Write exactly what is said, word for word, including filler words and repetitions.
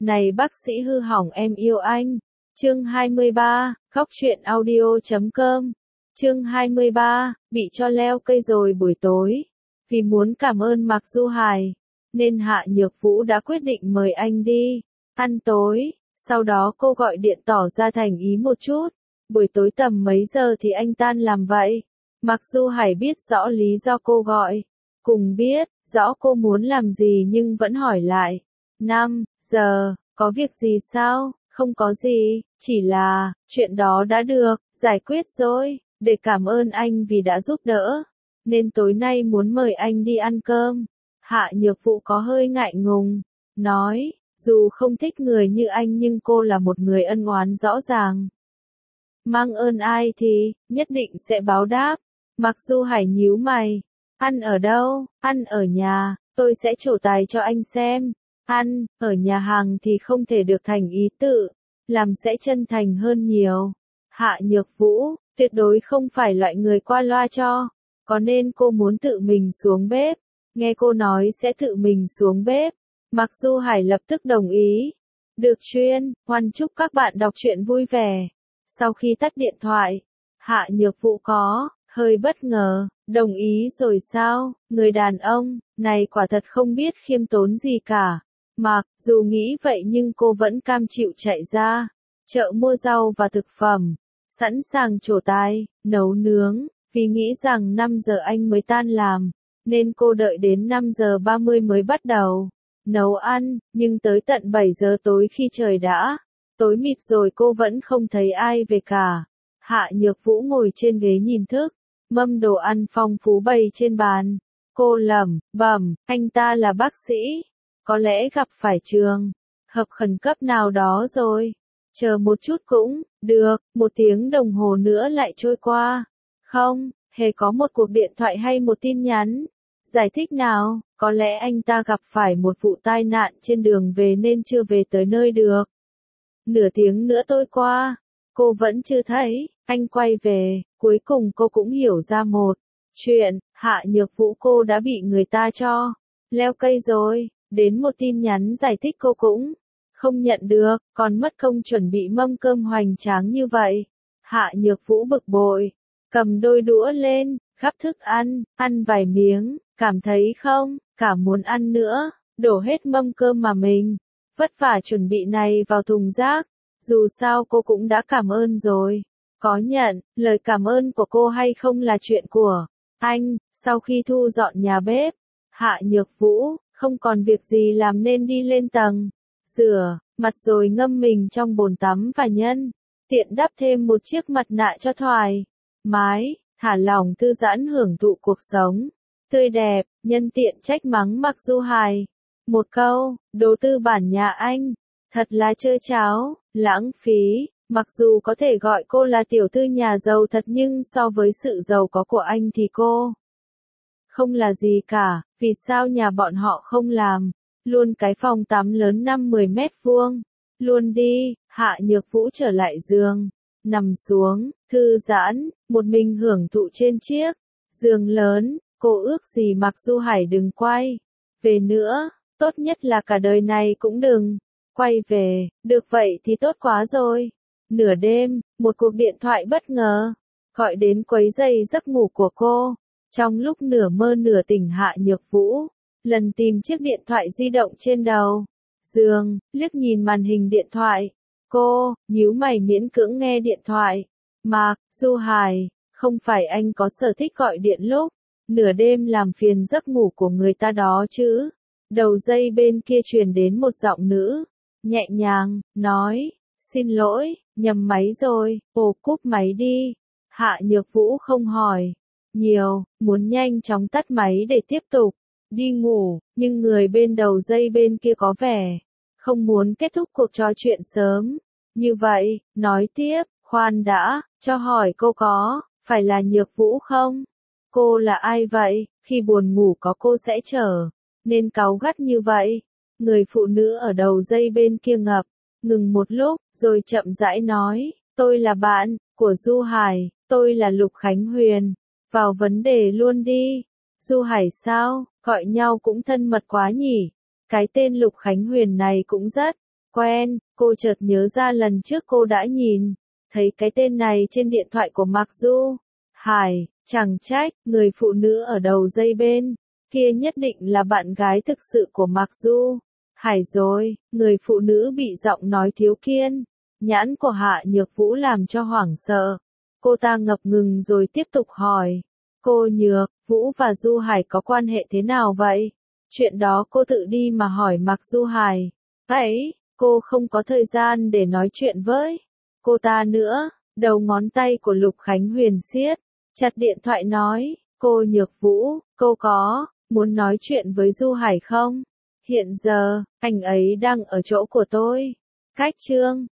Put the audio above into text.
Này bác sĩ hư hỏng em yêu anh. Chương hai mươi ba, khóc chuyện audio chấm com. Chương hai mươi ba, bị cho leo cây rồi buổi tối. Vì muốn cảm ơn Mạc Du Hải, nên Hạ Nhược Vũ đã quyết định mời anh đi ăn tối. Sau đó cô gọi điện tỏ ra thành ý một chút. Buổi tối tầm mấy giờ thì anh tan làm vậy? Mạc Du Hải biết rõ lý do cô gọi. Cùng biết rõ cô muốn làm gì nhưng vẫn hỏi lại. năm giờ, có việc gì sao? Không có gì, chỉ là, chuyện đó đã được, giải quyết rồi, để cảm ơn anh vì đã giúp đỡ. Nên tối nay muốn mời anh đi ăn cơm. Hạ Nhược Vũ có hơi ngại ngùng, nói, dù không thích người như anh nhưng cô là một người ân oán rõ ràng. Mang ơn ai thì, nhất định sẽ báo đáp. Mạc Du Hải nhíu mày. Ăn ở đâu? Ăn ở nhà, tôi sẽ trổ tài cho anh xem. Ăn, ở nhà hàng thì không thể được thành ý tự, làm sẽ chân thành hơn nhiều. Hạ Nhược Vũ, tuyệt đối không phải loại người qua loa cho, có nên cô muốn tự mình xuống bếp. Nghe cô nói sẽ tự mình xuống bếp, Mạc Du Hải lập tức đồng ý. Được chuyên, hoan chúc các bạn đọc truyện vui vẻ. Sau khi tắt điện thoại, Hạ Nhược Vũ có hơi bất ngờ, đồng ý rồi sao? Người đàn ông này quả thật không biết khiêm tốn gì cả. Mặc dù nghĩ vậy nhưng cô vẫn cam chịu chạy ra chợ mua rau và thực phẩm, sẵn sàng trổ tài, nấu nướng, vì nghĩ rằng năm giờ anh mới tan làm, nên cô đợi đến năm giờ ba mươi mới bắt đầu nấu ăn, nhưng tới tận bảy giờ tối khi trời đã tối mịt rồi cô vẫn không thấy ai về cả. Hạ Nhược Vũ ngồi trên ghế nhìn thức, mâm đồ ăn phong phú bày trên bàn. Cô lẩm bẩm, anh ta là bác sĩ, có lẽ gặp phải trường hợp khẩn cấp nào đó rồi. Chờ một chút cũng được, một tiếng đồng hồ nữa lại trôi qua. Không hề có một cuộc điện thoại hay một tin nhắn giải thích nào, có lẽ anh ta gặp phải một vụ tai nạn trên đường về nên chưa về tới nơi được. Nửa tiếng nữa trôi qua, cô vẫn chưa thấy anh quay về. Cuối cùng cô cũng hiểu ra một chuyện, Hạ Nhược Vũ cô đã bị người ta cho leo cây rồi. Đến một tin nhắn giải thích cô cũng không nhận được, còn mất công chuẩn bị mâm cơm hoành tráng như vậy. Hạ Nhược Vũ bực bội, cầm đôi đũa lên, gắp thức ăn, ăn vài miếng, cảm thấy không, cả muốn ăn nữa, đổ hết mâm cơm mà mình vất vả chuẩn bị này vào thùng rác. Dù sao cô cũng đã cảm ơn rồi. Có nhận lời cảm ơn của cô hay không là chuyện của anh. Sau khi thu dọn nhà bếp, Hạ Nhược Vũ không còn việc gì làm nên đi lên tầng rửa mặt rồi ngâm mình trong bồn tắm và nhân tiện đắp thêm một chiếc mặt nạ cho thoải mái, thả lỏng thư giãn hưởng thụ cuộc sống tươi đẹp. Nhân tiện trách mắng Mạc Du Hải một câu, đồ tư bản nhà anh thật là trơ tráo, lãng phí. Mặc dù có thể gọi cô là tiểu thư nhà giàu thật nhưng so với sự giàu có của anh thì cô không là gì cả. Vì sao nhà bọn họ không làm luôn cái phòng tắm lớn năm mười mét vuông luôn đi? Hạ Nhược Vũ trở lại giường, nằm xuống, thư giãn, một mình hưởng thụ trên chiếc giường lớn. Cô ước gì Mạc Du Hải đừng quay về nữa, tốt nhất là cả đời này cũng đừng quay về, được vậy thì tốt quá rồi. Nửa đêm, một cuộc điện thoại bất ngờ gọi đến quấy rầy giấc ngủ của cô. Trong lúc nửa mơ nửa tỉnh, Hạ Nhược Vũ lần tìm chiếc điện thoại di động trên đầu giường, liếc nhìn màn hình điện thoại. Cô nhíu mày miễn cưỡng nghe điện thoại. Mạc Du Hải, không phải anh có sở thích gọi điện lúc nửa đêm làm phiền giấc ngủ của người ta đó chứ? Đầu dây bên kia truyền đến một giọng nữ nhẹ nhàng, nói, xin lỗi, nhầm máy rồi. Ồ, cúp máy đi. Hạ Nhược Vũ không hỏi nhiều, muốn nhanh chóng tắt máy để tiếp tục đi ngủ, nhưng người bên đầu dây bên kia có vẻ không muốn kết thúc cuộc trò chuyện sớm như vậy. Nói tiếp, khoan đã, cho hỏi cô có phải là Nhược Vũ không? Cô là ai vậy? Khi buồn ngủ có cô sẽ trở nên cáu gắt như vậy? Người phụ nữ ở đầu dây bên kia ngập ngừng một lúc, rồi chậm rãi nói, tôi là bạn của Du Hải, tôi là Lục Khánh Huyền. Vào vấn đề luôn đi. Du Hải sao? Gọi nhau cũng thân mật quá nhỉ? Cái tên Lục Khánh Huyền này cũng rất Quen, cô chợt nhớ ra lần trước cô đã nhìn thấy cái tên này trên điện thoại của Mạc Du Hải, chẳng trách, người phụ nữ ở đầu dây bên kia nhất định là bạn gái thực sự của Mạc Du Hải rồi. Người phụ nữ bị giọng nói thiếu kiên nhãn của Hạ Nhược Vũ làm cho hoảng sợ. Cô ta ngập ngừng rồi tiếp tục hỏi. Cô Nhược Vũ và Du Hải có quan hệ thế nào vậy? Chuyện đó cô tự đi mà hỏi Mạc Du Hải. Ấy, cô không có thời gian để nói chuyện với cô ta nữa. Đầu ngón tay của Lục Khánh Huyền siết chặt điện thoại nói. Cô Nhược Vũ, cô có muốn nói chuyện với Du Hải không? Hiện giờ, anh ấy đang ở chỗ của tôi. Cách Trương